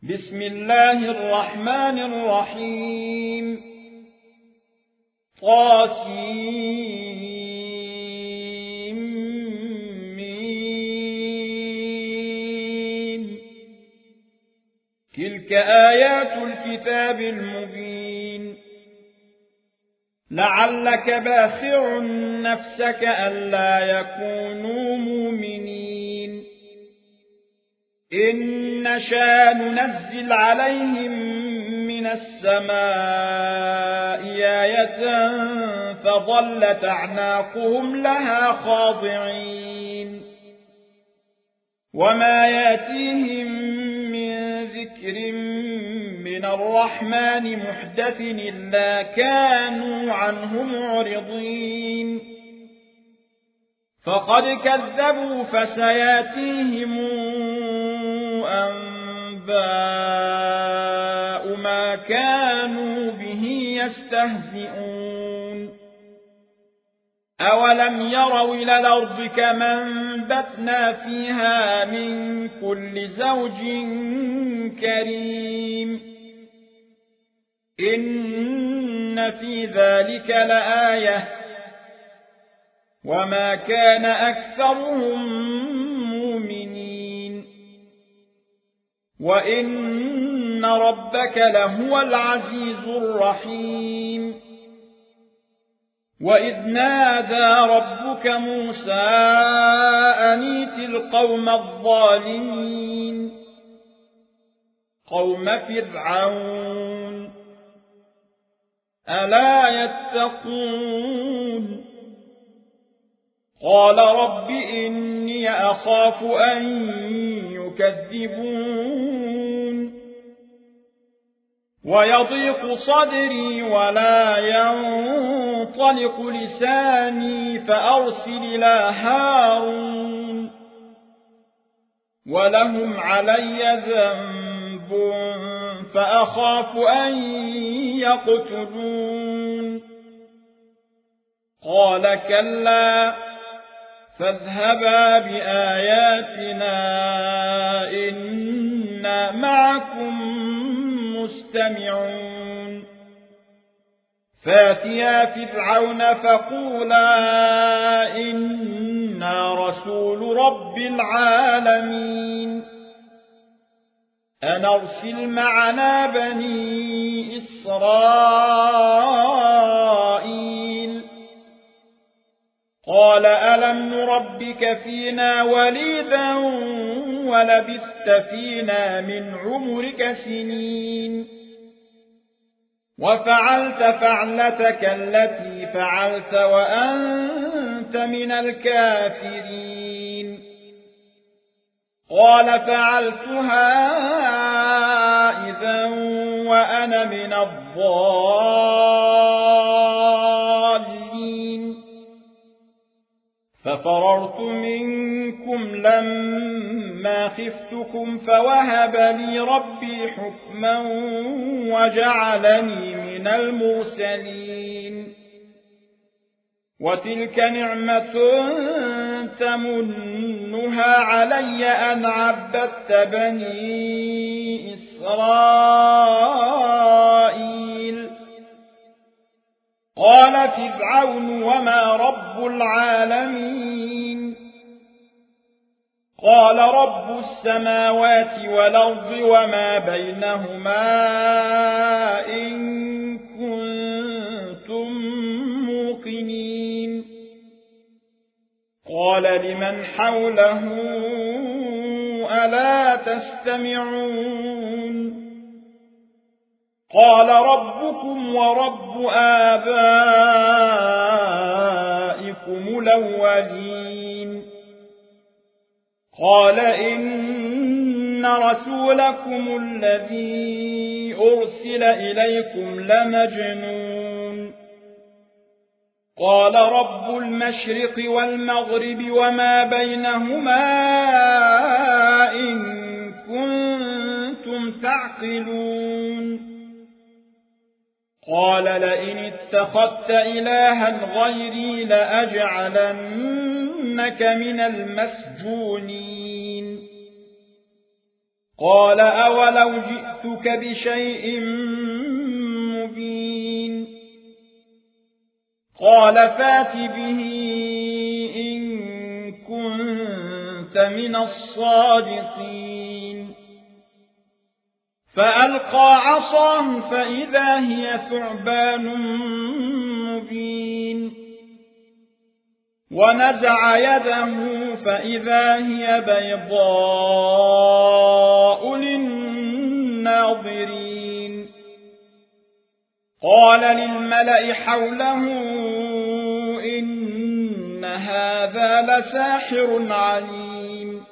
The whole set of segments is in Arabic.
بسم الله الرحمن الرحيم طاسيم تلك آيات الكتاب المبين لعلك باخع نفسك ألا يكونوا مؤمنين إن نشاء ننزل عليهم من السماء آية فظلت أعناقهم لها خاضعين وما ياتيهم من ذكر من الرحمن محدث إلا كانوا عنه معرضين فقد كذبوا فسياتيهم أنباء ما كانوا به يستهزئون أولم يروا إلى الأرض كما أنبتنا فيها من كل زوج كريم إن في ذلك لآية وما كان أكثرهم مؤمنين وإن ربك لهو العزيز الرحيم وإذ نادى ربك موسى أن ائت القوم الظالمين قوم فرعون ألا يتقون قال رب إني أخاف أن يكذبون ويضيق صدري ولا ينطلق لساني فأرسل إلى هارون ولهم علي ذنب فأخاف أن يقتلون قال كلا فاذهبا بآياتنا إنا معكم مستمعون فاتيا فرعون فقولا إنا رسول رب العالمين أن أرسل معنا بني إسرائيل قال ألم نربك فينا وليدا ولبثت فينا من عمرك سنين وفعلت فعلتك التي فعلت وأنت من الكافرين قال فعلتها إذا وأنا من الضالين ففررت منكم لما خفتكم فوهب لي ربي حكما وجعلني من المرسلين وتلك نعمة تمنها علي أن عبدت بني إسرائيل قال فرعون وما رب العالمين قال رب السماوات والأرض وما بينهما إن كنتم موقنين قال لمن حوله ألا تستمعون قال ربكم ورب آبائكم الأولين قال إن رسولكم الذي أرسل إليكم لمجنون قال رب المشرق والمغرب وما بينهما إن كنتم تعقلون قال لئن اتخذت إلها غيري لأجعلنك من المسجونين قال أولو جئتك بشيء مبين قال فات به إن كنت من الصادقين فألقى عصاه فإذا هي ثعبان مبين ونزع يده فإذا هي بيضاء للناظرين قال للملأ حوله إن هذا لساحر عليم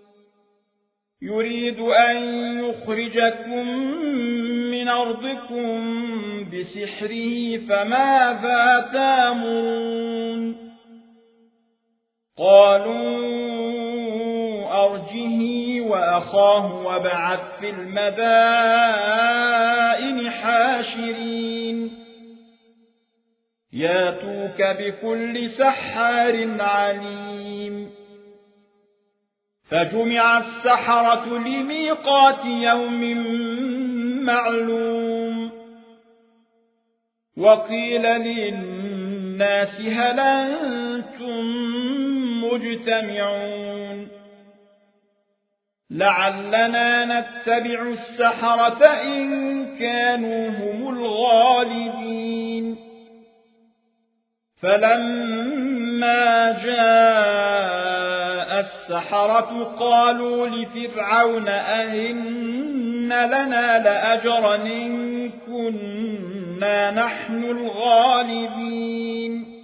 يريد أن يخرجكم من أرضكم بسحره فماذا تأمرون قالوا أرجه وأخاه وابعث في المدائن حاشرين ياتوك بكل سحار عليم فجمع السحرة لميقات يوم معلوم وقيل للناس هل أنتم مجتمعون لعلنا نتبع السحرة إن كانوا هم الغالبين فلما جاء السحرة قالوا لفرعون أئن لنا لأجرا إن كنا نحن الغالبين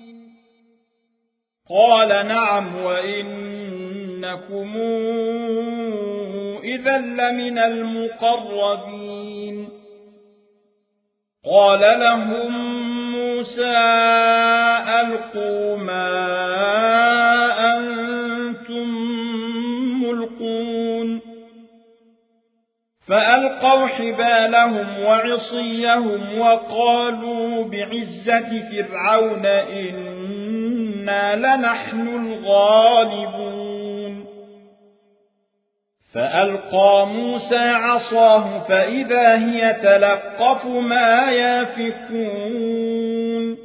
قال نعم وإنكم إذا لمن المقربين قال لهم موسى ألقوا ما أنتم ملقون فألقوا حبالهم وعصيهم وقالوا بعزة فرعون إنا لنحن الغالبون فألقى موسى عصاه فإذا هي تلقف ما يافكون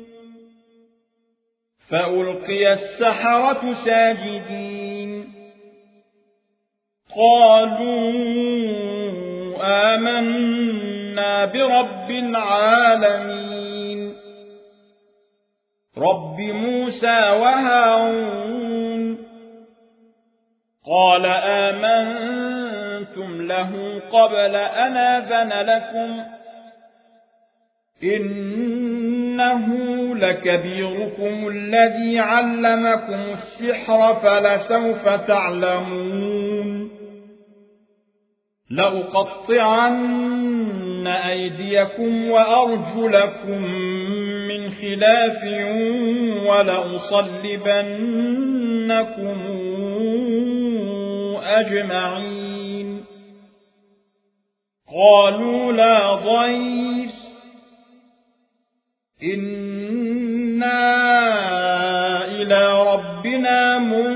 فألقي السحرة ساجدين قالوا آمنا برب العالمين رب موسى وهارون قال آمنتم له قبل أن آذن لكم إنه لكبيركم الذي علمكم السحر فلسوف تعلمون لأقطعن أيديكم وأرجلكم من خلاف ولأصلبنكم أجمعين قالوا لا ضير إنا إلى ربنا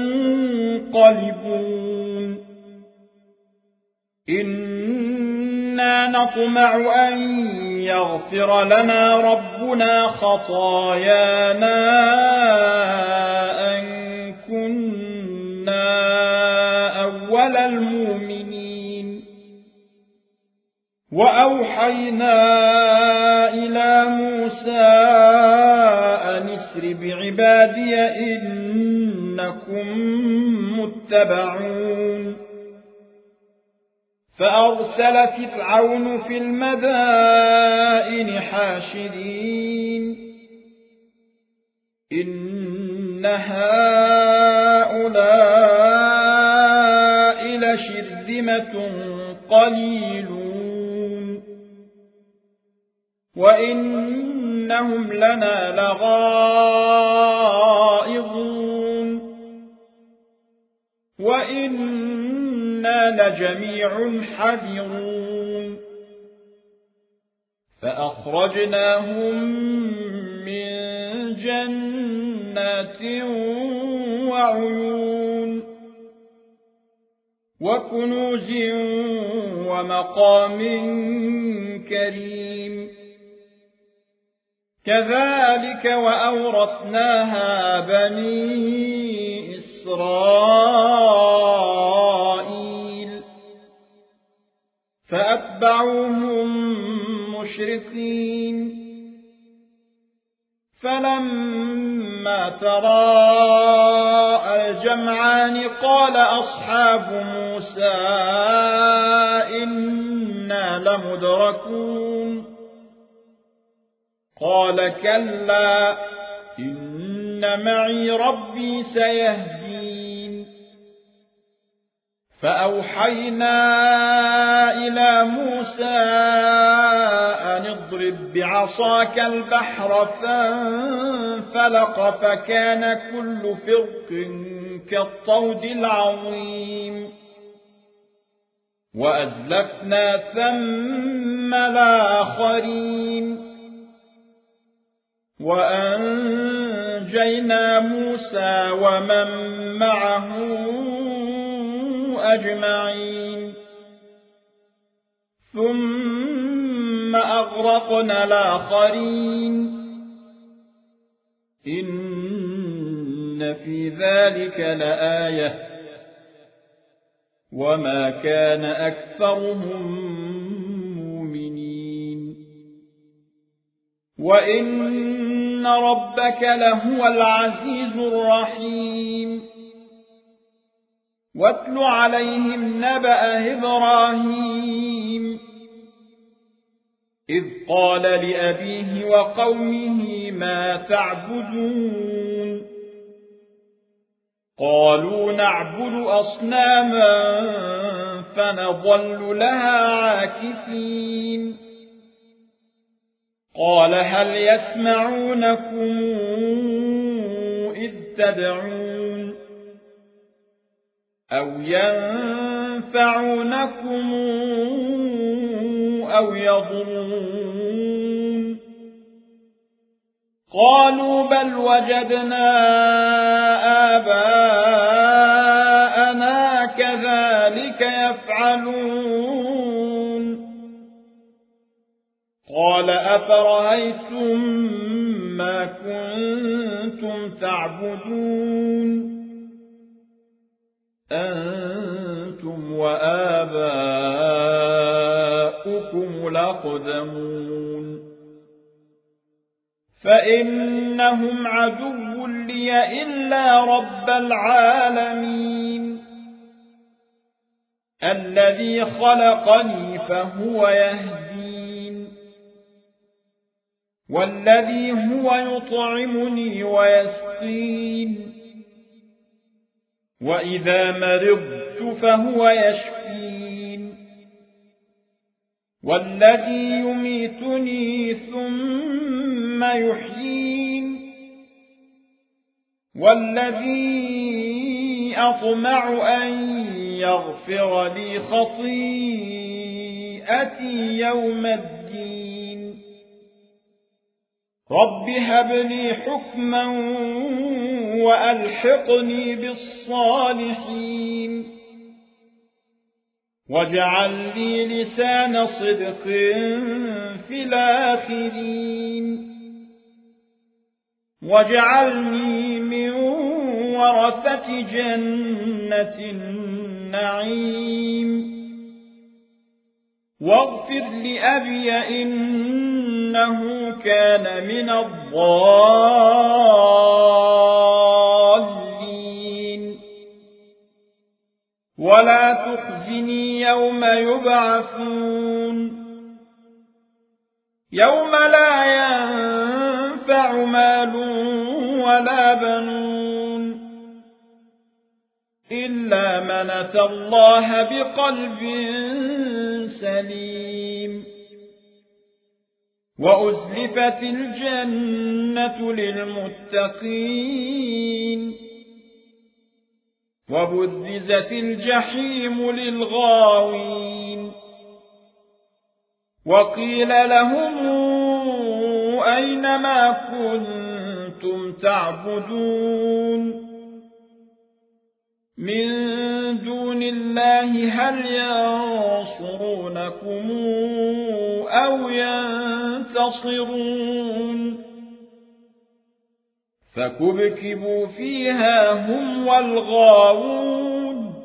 منقلبون إنا نطمع أن يغفر لنا ربنا خطايانا أن كنا أول المؤمنين وأوحينا إلى موسى أن اسر بعبادي إنكم متبعون فأرسل فرعون في المدائن حاشرين إن هؤلاء لشرذمة قليلون وإنهم لنا لغائظون وإنا لجميع حذرون فأخرجناهم من جنات وعيون وكنوز ومقام كريم كذلك وأورثناها بني إسرائيل فأتبعوهم مشرقين فلما تراءى الجمعان قال أصحاب موسى إنا لمدركون قال كلا إن معي ربي سيهدين فأوحينا إلى موسى أن اضرب بعصاك البحر فانفلق فكان كل فرق كالطود العظيم وأزلفنا ثم الآخرين وأنجينا موسى ومن معه أجمعين ثم أغرقنا الآخرين إن في ذلك لآية وما كان أكثرهم مؤمنين وإن ربك لهو العزيز الرحيم واتل عليهم نبأ إبراهيم إذ قال لأبيه وقومه ما تعبدون قالوا نعبد أصناما فنظل لها عاكفين قال هل يسمعونكم إذ تدعون أو ينفعونكم أو يضرون قالوا بل وجدنا آباءنا كذلك يفعلون قال أفرأيتم ما كنتم تعبدون أنتم وآباؤكم الأقدمون فإنهم عدو لي إلا رب العالمين الذي خلقني فهو يهدين والذي هو يطعمني ويسقين وإذا مرضت فهو يشفين والذي يميتني ثم يحيين والذي أطمع أن يغفر لي خطيئتي يوم الدين رب هب لي حكما وألحقني بالصالحين واجعل لي لسان صدق في الآخرين واجعلني من ورثة جنة النعيم واغفر لأبي إنه كان من الضالين ولا تخزني يوم يبعثون يوم لا ينفع مال ولا بنون إلا من أتى الله بقلب سليم وأزلفت الجنة للمتقين وبرزت الجحيم للغاوين وقيل لهم أين ما كنتم تعبدون من دون الله هل ينصرونكم أو ينتصرون فكبكبوا فيها هم والغاوون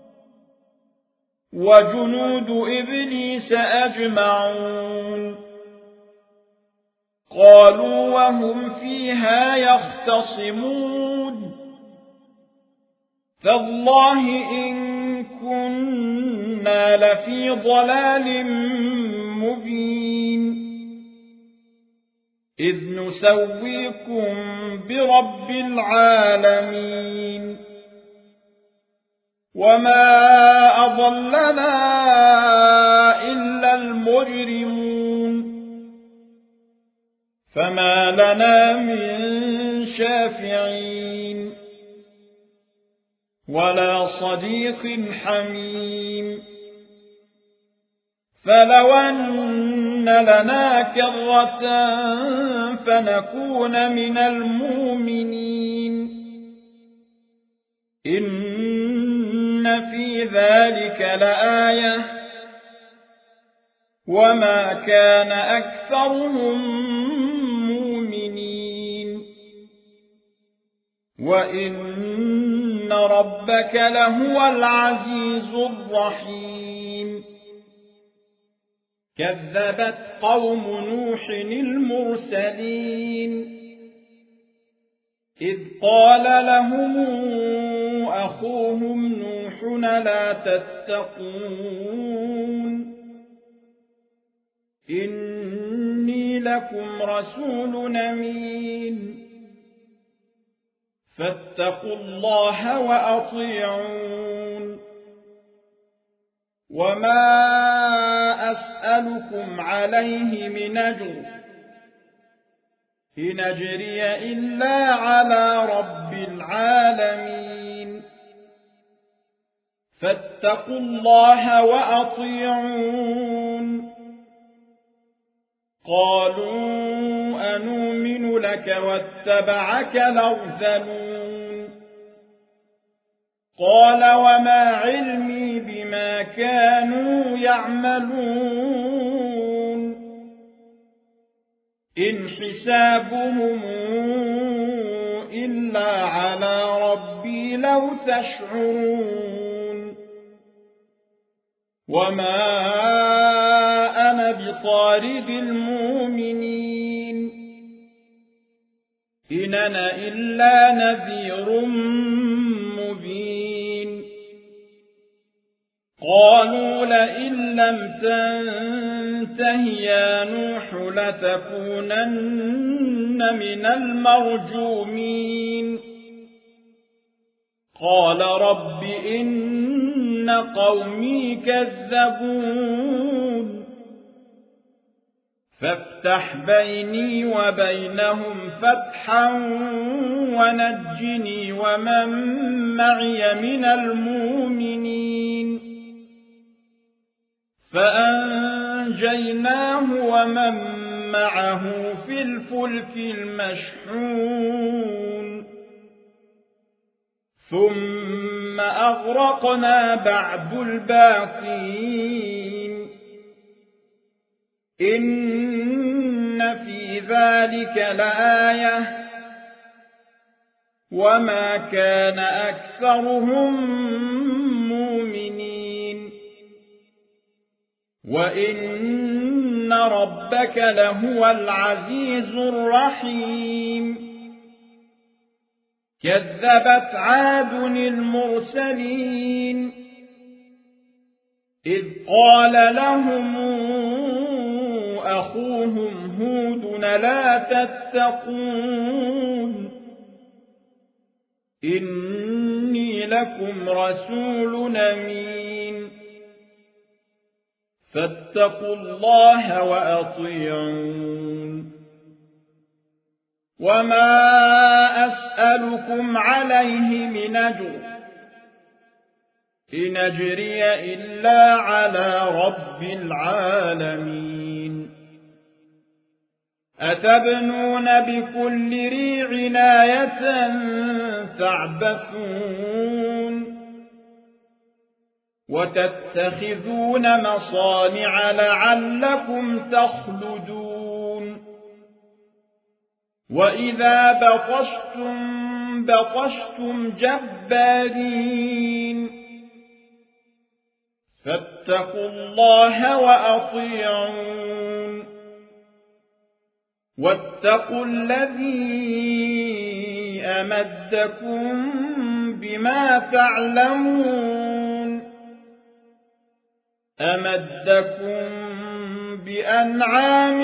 وجنود إبليس أجمعون قالوا وهم فيها يختصمون تالله إن كنا لفي ضلال مبين إذ نسويكم برب العالمين وما أضلنا إلا المجرمون فما لنا من شافعين ولا صديق حميم فلو أن لنا كرة فنكون من المؤمنين إن في ذلك لآية وما كان أكثرهم مؤمنين وإن ربك لهو العزيز الرحيم كذبت قوم نوح المرسلين إذ قال لهم أخوهم نوح لا تتقون إني لكم رسول أمين فاتقوا الله وأطيعون وما أسألكم عليه من أجر إن أجري إلا على رب العالمين فاتقوا الله وأطيعون قالوا أنؤمن لك واتبعك الأرذلون قال وما علمي بما كانوا يعملون إن حسابهم إلا على ربي لو تشعرون وما أنا بطارد المؤمنين إن أنا إلا نذير مبين قالوا لئن لم تنته يا نوح لتكونن من المرجومين قال رب إن قومي كذبون فافتح بيني وبينهم فتحا ونجني ومن معي من المؤمنين فأنجيناه ومن معه في الفلك المشحون ثم أغرقنا بعد الباقين إن في ذلك لآية وما كان أكثرهم مؤمنين وإن ربك لهو العزيز الرحيم كذبت عاد المرسلين إذ قال لهم أخوهم هود لا تتقون إني لكم رسول أمين فاتقوا الله وأطيعون وما أسألكم عليه من أجر إن أجري إلا على رب العالمين أتبنون بكل ريع آية تعبثون وتتخذون مصانع لعلكم تخلدون وإذا بطشتم جبارين فاتقوا الله وأطيعون واتقوا الذي أمدكم بما تعلمون أمدكم بأنعام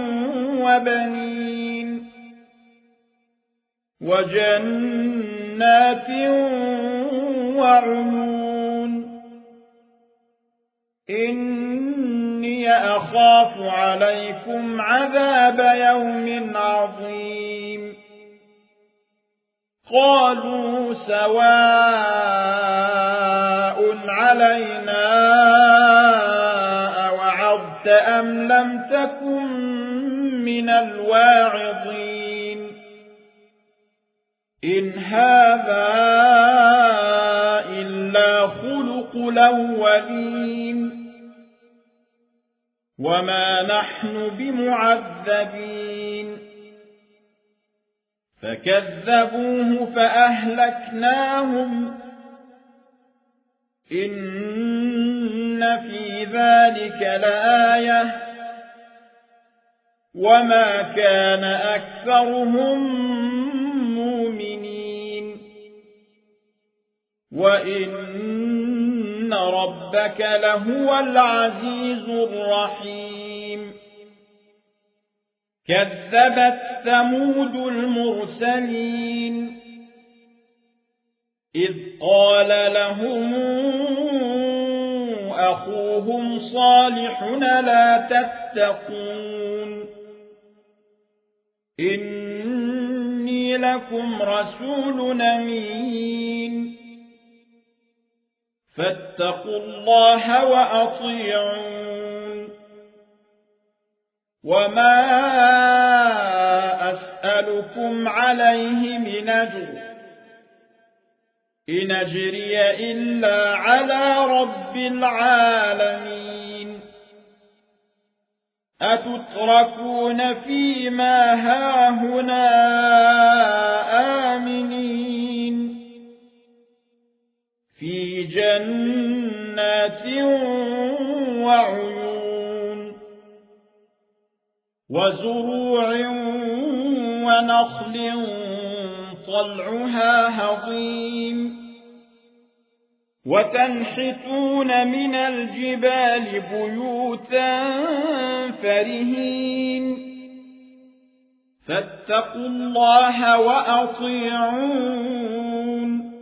وبنين وجنات وعيون إني أخاف عليكم عذاب يوم عظيم قالوا سواء علينا أوعظت أم لم تكن من الواعظين إن هذا إلا خلق الأولين وما نحن بمعذبين فكذبوه فأهلكناهم إن في ذلك لآية وما كان أكثرهم مؤمنين وإن ربك لهو العزيز الرحيم كذبت ثمود المرسلين إذ قال لهم أخوهم صالح لا تتقون إني لكم رسول أمين فاتقوا الله وأطيعون وما أسألكم عليه من أجر إن أجري إلا على رب العالمين أتتركون فيما هاهنا آمنين في جنات وعيون وزروع ونخل طلعها هضيم وتنحتون من الجبال بيوتا فرهين فاتقوا الله وأطيعون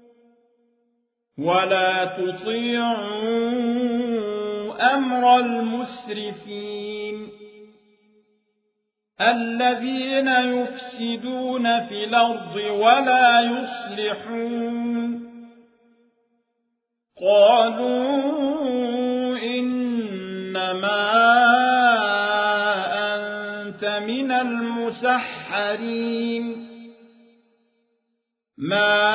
ولا تطيعوا أمر المسرفين الذين يفسدون في الأرض ولا يصلحون قالوا إنما أنت من المسحرين ما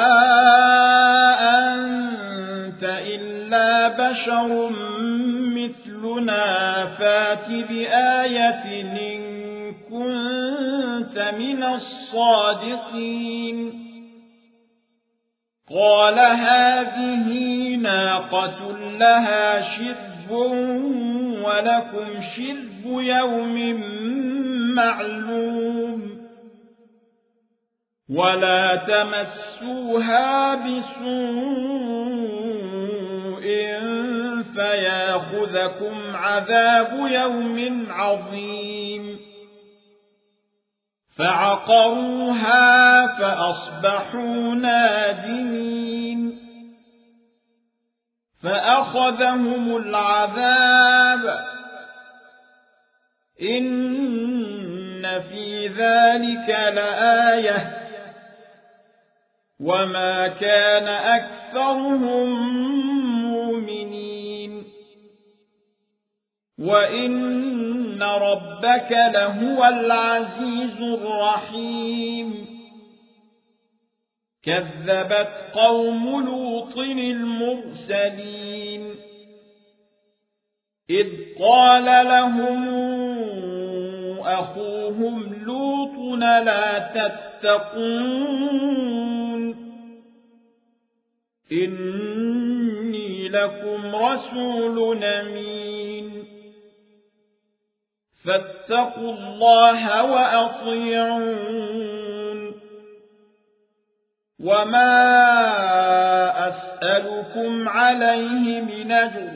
أنت إلا بشر مثلنا فات بآية إن كنت من الصادقين قال هذه ناقة لها شرب ولكم شرب يوم معلوم ولا تمسوها بسوء فياخذكم عذاب يوم عظيم فعقروها فأصبحوا نادمين فأخذهم العذاب إن في ذلك لآية وما كان أكثرهم مؤمنين وإن ربك لهو العزيز الرحيم كذبت قوم لوط المرسلين إذ قال لهم أخوهم لوط لا تتقون إني لكم رسول أمين فاتقوا الله وأطيعون وما أسألكم عليه من أجر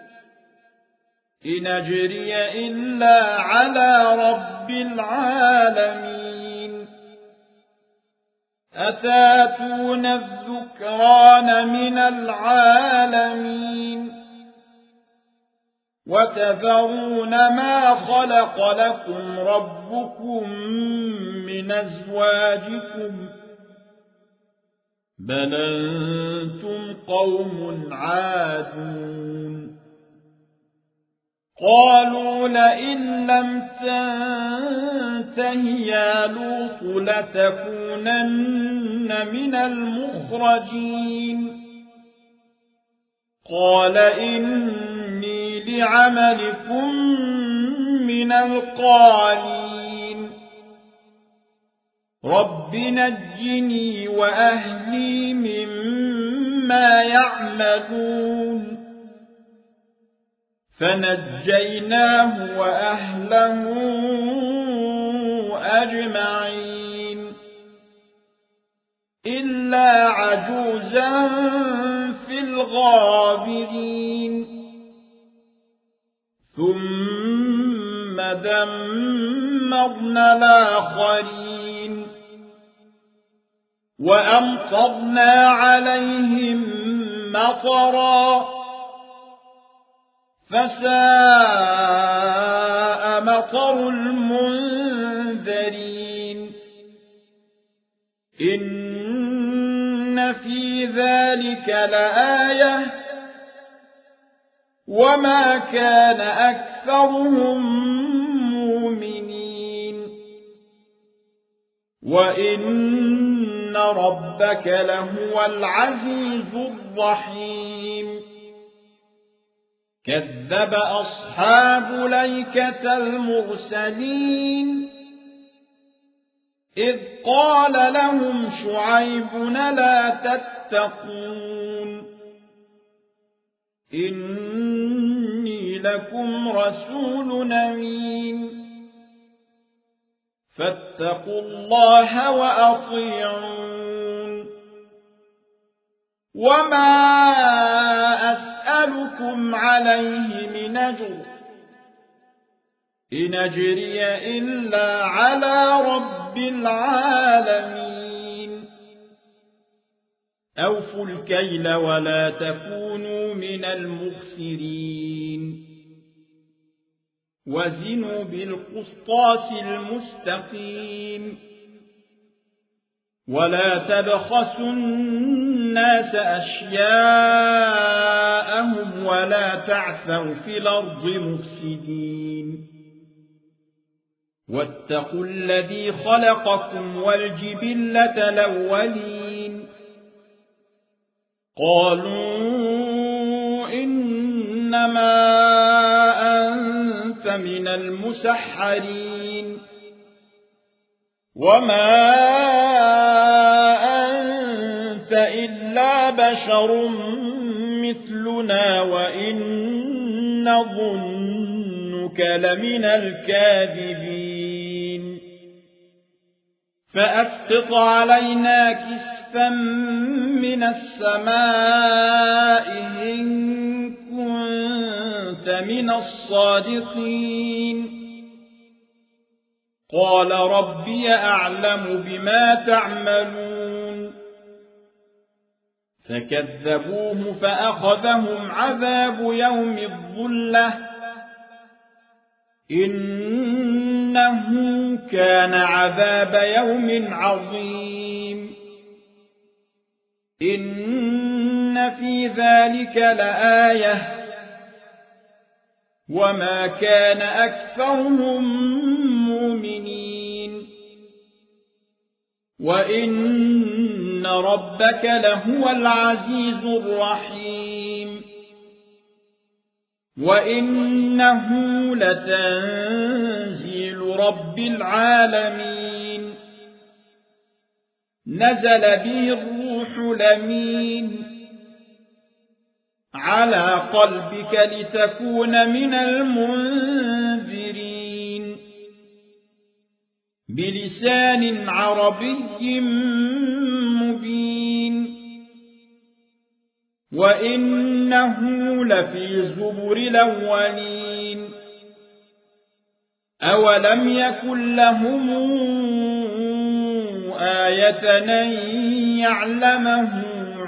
إن أجري إلا على رب العالمين أتاتون الذكران من العالمين وتذرون ما خلق لكم ربكم من أزواجكم بل أنتم قوم عادون قالوا لئن لم تنته يا لوط لتكونن من المخرجين قال إني لعملكم من القالين رب نجني وأهلي مما يعملون فنجيناه وأهله أجمعين إلا عجوزا في الغابرين ثم دمرنا الآخرين وأمطرنا عليهم مطرا فساء مطر المنذرين إن في ذلك لآية وما كان أكثرهم مؤمنين وإن ربك لهو العزيز الرحيم كذب أصحاب الأيكة المرسلين إذ قال لهم شعيب لا تتقون إني لكم رسول أمين فاتقوا الله وأطيعون وما أسألكم عليه من أجر إن أجري إلا على رب العالمين أوفوا الكيل ولا تكونوا من المخسرين وزنوا بالقسطاس المستقيم ولا تبخسوا الناس أشياءهم ولا تعثوا في الأرض مفسدين واتقوا الذي خلقكم والجبلة الأولين قالوا إنما أنت من المسحرين وما أنت إلا بشر مثلنا وإن نظنك لمن الكاذبين فأسقط علينا كسفا من السماء إن كنت من الصادقين قال ربي أعلم بما تعملون فكذبوه فأخذهم عذاب يوم الظلة إنه كان عذاب يوم عظيم إن في ذلك لآية وما كان أكثرهم مؤمنين وإن ربك لهو العزيز الرحيم وإنه لتنزيل رب العالمين نزل به الروح الأمين على قلبك لتكون من المنذرين بلسان عربي مبين وإنه لفي زبر الأولين أولم يكن لهم آية أن يعلمه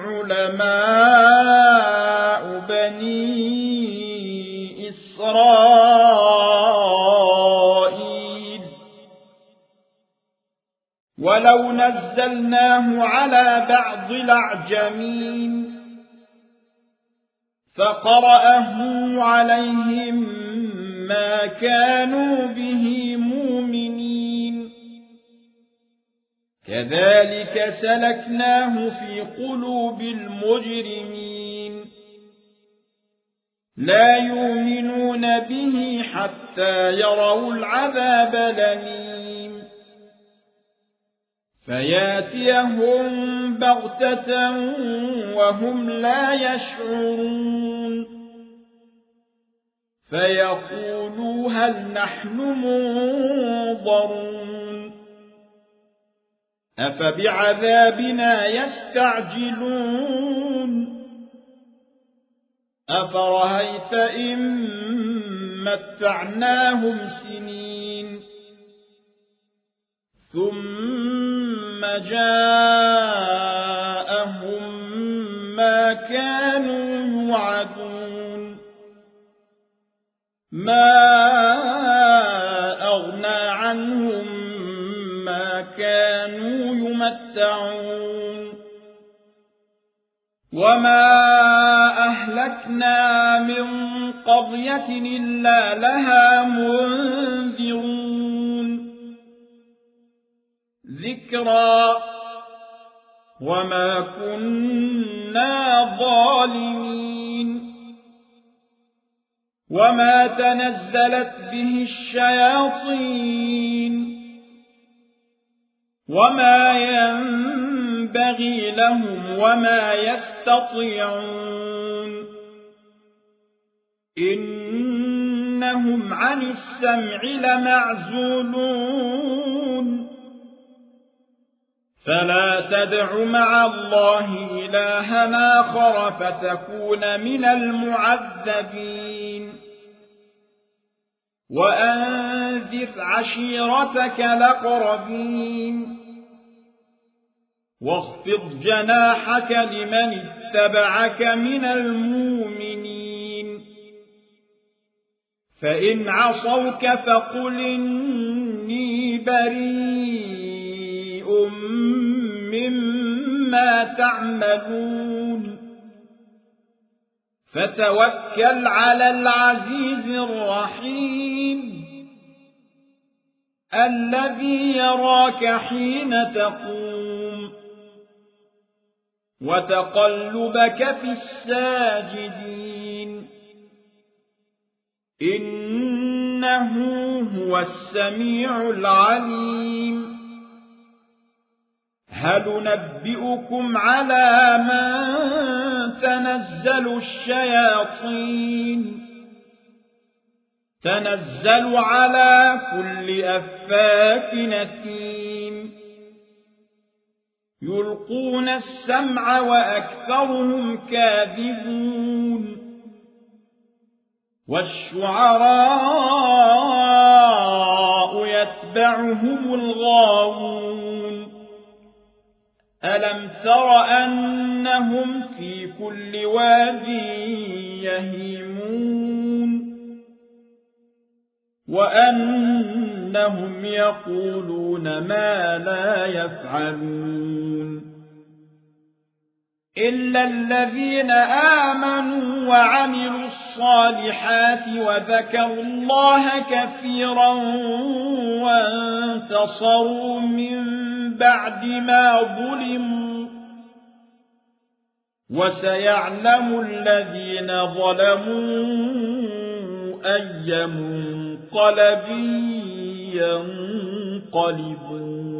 علماء بني إسرائيل ولو نزلناه على بعض الأعجمين فقرأه عليهم ما كانوا به مؤمنين كذلك سلكناه في قلوب المجرمين لا يؤمنون به حتى يروا العذاب الأليم فياتيهم بغتة وهم لا يشعرون فيقولوا هل نحن منظرون أفبعذابنا يستعجلون أفرأيت إن متعناهم سنين ثم جاءهم ما كانوا يوعدون ما أغنى عنهم ما كانوا يمتعون وما أهلكنا من قرية إلا لها منذرون ذكرى وما كنا ظالمين وما تنزلت به الشياطين وما ينبغي لهم وما يستطيعون إنهم عن السمع لمعزولون فلا تدع مع الله إلها آخر فتكون من المعذبين وأنذر عشيرتك الأقربين واخفض جناحك لمن اتبعك من المؤمنين فإن عصوك فقل إني بريء مما تعملون فتوكل على العزيز الرحيم الذي يراك حين تقوم وتقلبك في الساجدين إنه هو السميع العليم هل ننبئكم على من تنزل الشياطين تنزل على كل أفاك أثيم يلقون السمع وأكثرهم كاذبون والشعراء يتبعهم الغاوون ألم تر أنهم في كل واد يهيمون وأنهم يقولون ما لا يفعلون إلا الذين آمنوا وعملوا الصالحات وذكروا الله كثيرا وانتصروا من بعد ما ظلموا وسيعلم الذين ظلموا أي منقلب ينقلبون